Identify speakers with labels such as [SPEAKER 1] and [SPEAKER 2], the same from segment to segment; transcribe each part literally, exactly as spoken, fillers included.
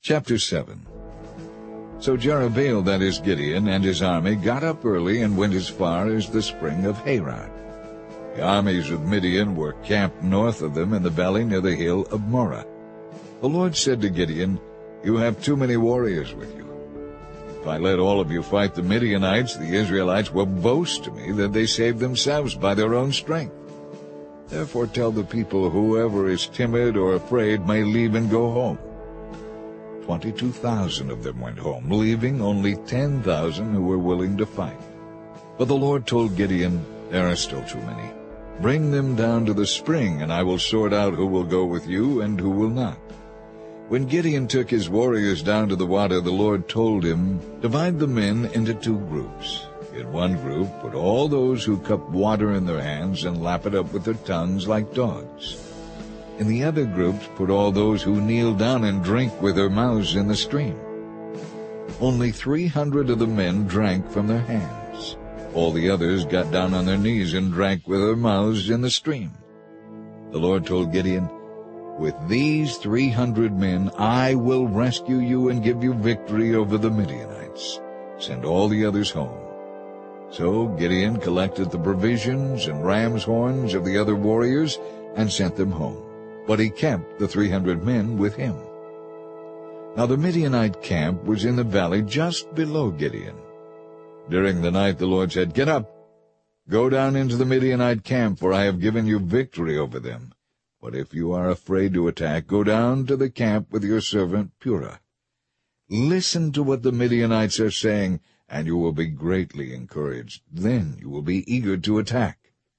[SPEAKER 1] Chapter seven. So Jerubbaal, that is Gideon, and his army got up early and went as far as the spring of Harod. The armies of Midian were camped north of them in the valley near the hill of Moreh. The Lord said to Gideon, "You have too many warriors with you. If I let all of you fight the Midianites, the Israelites will boast to me that they saved themselves by their own strength. Therefore tell the people, whoever is timid or afraid may leave and go home." Twenty-two thousand of them went home, leaving only ten thousand who were willing to fight. But the Lord told Gideon, "There are still too many. Bring them down to the spring, and I will sort out who will go with you and who will not." When Gideon took his warriors down to the water, the Lord told him, "Divide the men into two groups. In one group put all those who cup water in their hands and lap it up with their tongues like dogs. In the other groups put all those who kneel down and drink with their mouths in the stream." Only three hundred of the men drank from their hands. All the others got down on their knees and drank with their mouths in the stream. The Lord told Gideon, "With these three hundred men I will rescue you and give you victory over the Midianites. Send all the others home." So Gideon collected the provisions and ram's horns of the other warriors and sent them home. But he kept the three hundred men with him. Now the Midianite camp was in the valley just below Gideon. During the night the Lord said, "Get up, go down into the Midianite camp, for I have given you victory over them. But if you are afraid to attack, go down to the camp with your servant Purah. Listen to what the Midianites are saying, and you will be greatly encouraged. Then you will be eager to attack."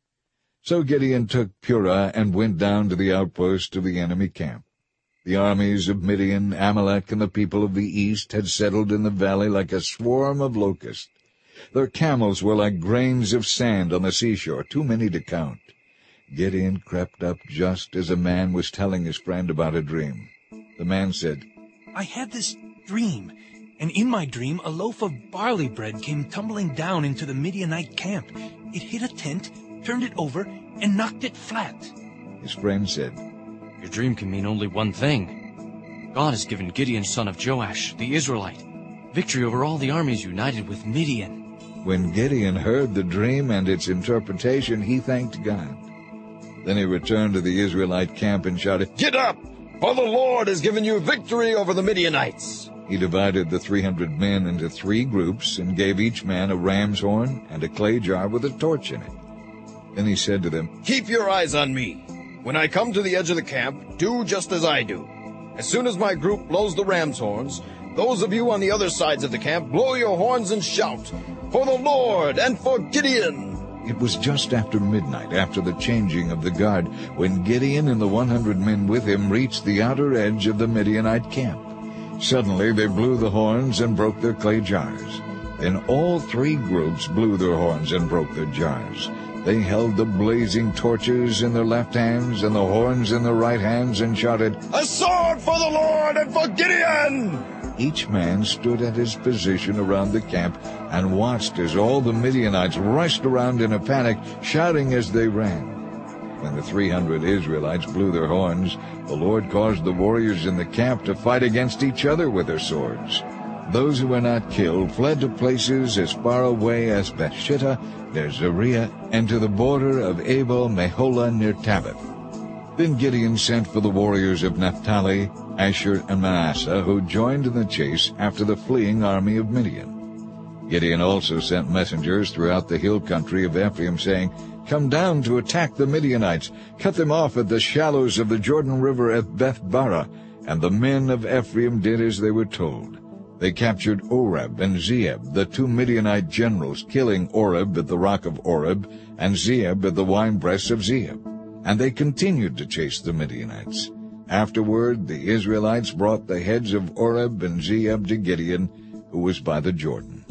[SPEAKER 1] So Gideon took Purah and went down to the outpost of the enemy camp. The armies of Midian, Amalek, and the people of the east had settled in the valley like a swarm of locusts. Their camels were like grains of sand on the seashore, too many to count. Gideon crept up just as a man was telling his friend about a dream. The man said,
[SPEAKER 2] "I had this dream, and in my dream a loaf of barley bread came tumbling down into the Midianite camp. It hit a tent, turned it over, and knocked it flat."
[SPEAKER 1] His friend said,
[SPEAKER 3] "Your dream can mean only one thing. God has given Gideon son of Joash, the Israelite, victory over all the armies united with Midian."
[SPEAKER 1] When Gideon heard the dream and its interpretation, he thanked God. Then he returned to the Israelite camp and shouted,
[SPEAKER 4] "Get up, for the Lord has given you victory over the Midianites."
[SPEAKER 1] He divided the three hundred men into three groups and gave each man a ram's horn and a clay jar with a torch in it. Then he said to them,
[SPEAKER 4] "Keep your eyes on me. When I come to the edge of the camp, do just as I do. As soon as my group blows the ram's horns, those of you on the other sides of the camp blow your horns and shout, 'For the Lord and for Gideon!'"
[SPEAKER 1] It was just after midnight, after the changing of the guard, when Gideon and the one hundred men with him reached the outer edge of the Midianite camp. Suddenly they blew the horns and broke their clay jars. Then all three groups blew their horns and broke their jars. They held the blazing torches in their left hands and the horns in their right hands and shouted,
[SPEAKER 4] "A sword for the Lord and for Gideon!"
[SPEAKER 1] Each man stood at his position around the camp and watched as all the Midianites rushed around in a panic, shouting as they ran. When the three hundred Israelites blew their horns, the Lord caused the warriors in the camp to fight against each other with their swords. Those who were not killed fled to places as far away as Bethshittah, near Zariah, and to the border of Abel Meholah near Tabbath. Then Gideon sent for the warriors of Naphtali, Asher, and Manasseh, who joined in the chase after the fleeing army of Midian. Gideon also sent messengers throughout the hill country of Ephraim, saying, "Come down to attack the Midianites. Cut them off at the shallows of the Jordan River at Beth-barah." And the men of Ephraim did as they were told. They captured Oreb and Zeeb, the two Midianite generals, killing Oreb at the rock of Oreb and Zeeb at the winepress of Zeeb. And they continued to chase the Midianites. Afterward the Israelites brought the heads of Oreb and Zeeb to Gideon, who was by the Jordan.